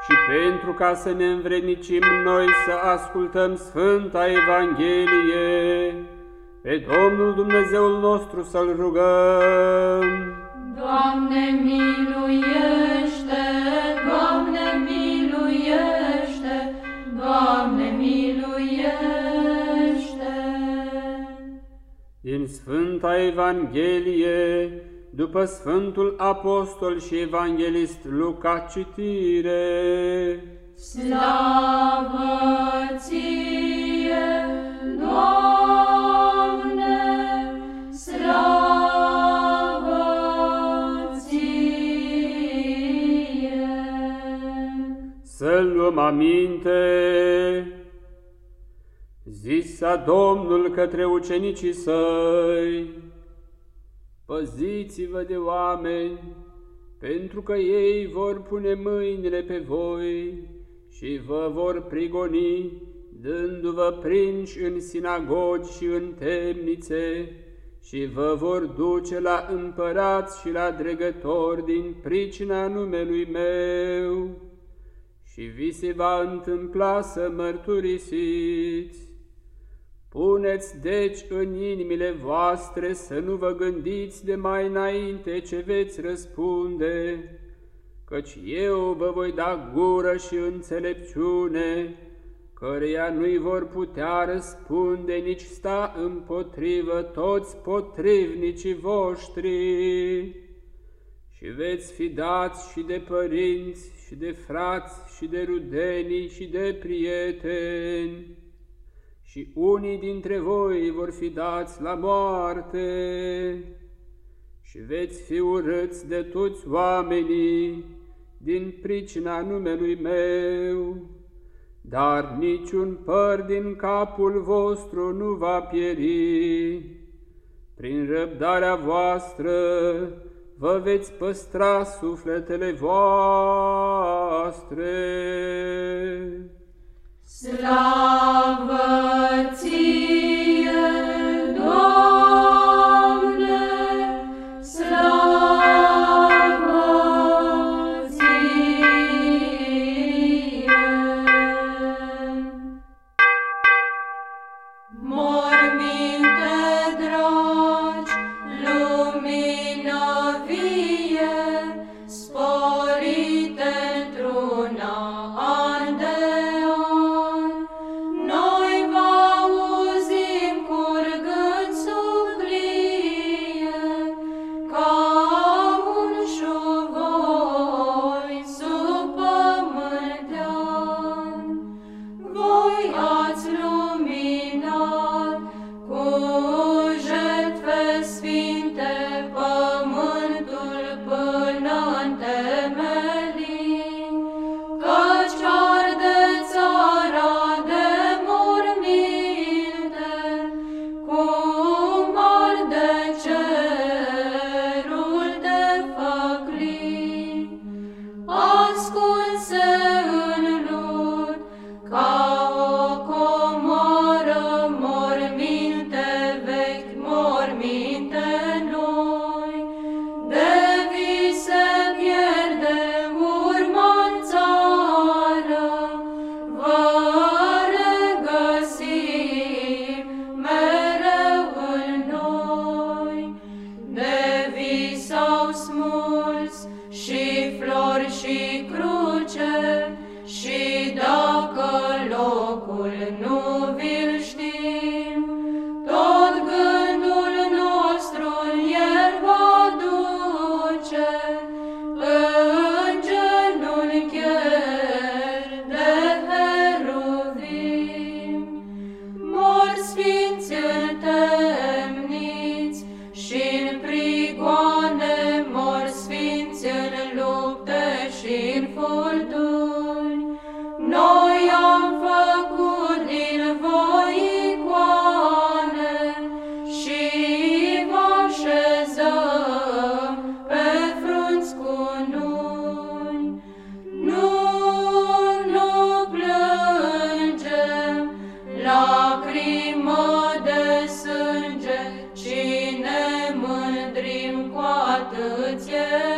și pentru ca să ne învrednicim noi să ascultăm Sfânta Evanghelie, pe Domnul Dumnezeul nostru să-L rugăm. Doamne miluiește, Doamne miluiește, Doamne miluiește. Din Sfânta Evanghelie, după Sfântul Apostol și Evanghelist Luca, citire. Slavă Ție, Doamne, slavă Ție. Să luăm aminte. Zisa Domnul către ucenicii Săi: păziți-vă de oameni, pentru că ei vor pune mâinile pe voi și vă vor prigoni, dându-vă prinși în sinagogi și în temnițe, și vă vor duce la împărați și la dregători din pricina numelui meu, și vi se va întâmpla să mărturisiți. Puneți deci în inimile voastre să nu vă gândiți de mai înainte ce veți răspunde, căci eu vă voi da gură și înțelepciune, căreia nu-i vor putea răspunde nici sta împotrivă toți potrivnicii voștri. Și veți fi dați și de părinți, și de frați, și de rudenii, și de prieteni, și unii dintre voi vor fi dați la moarte, și veți fi urâți de toți oamenii din pricina numelui meu, dar niciun păr din capul vostru nu va pieri. Prin răbdarea voastră vă veți păstra sufletele voastre. Slavă Ție, Doamne, slavă Ție. Morminte dragi, lumină vie, sporite într-una an de an, noi vă auzim curgând sub glie, ca un șuvoi sub pământean. Voi ați luminat cu jertfe sfinte pământul până în temelii, căci arde țara de morminte, cum arde cerul de făclii, ascunse în lut ca o comoară, morminte vechi, morminte noi. De vise pierde urma-n țară, vă regăsim mereu în noi. De vis s-au smuls și flori și cruce, și dacă locul nu vi-l știm, tot gândul nostru în el va duce, în genunchieri de heruvim. Mor sfinți în temniți și-n prigoane, mor sfinți în lupte și-n furtuni. Noi am făcut din voi icoane și vă așezăm pe frunți cu nuni. Nu plângem lacrimă de sânge, ci ne mândrim cu atâție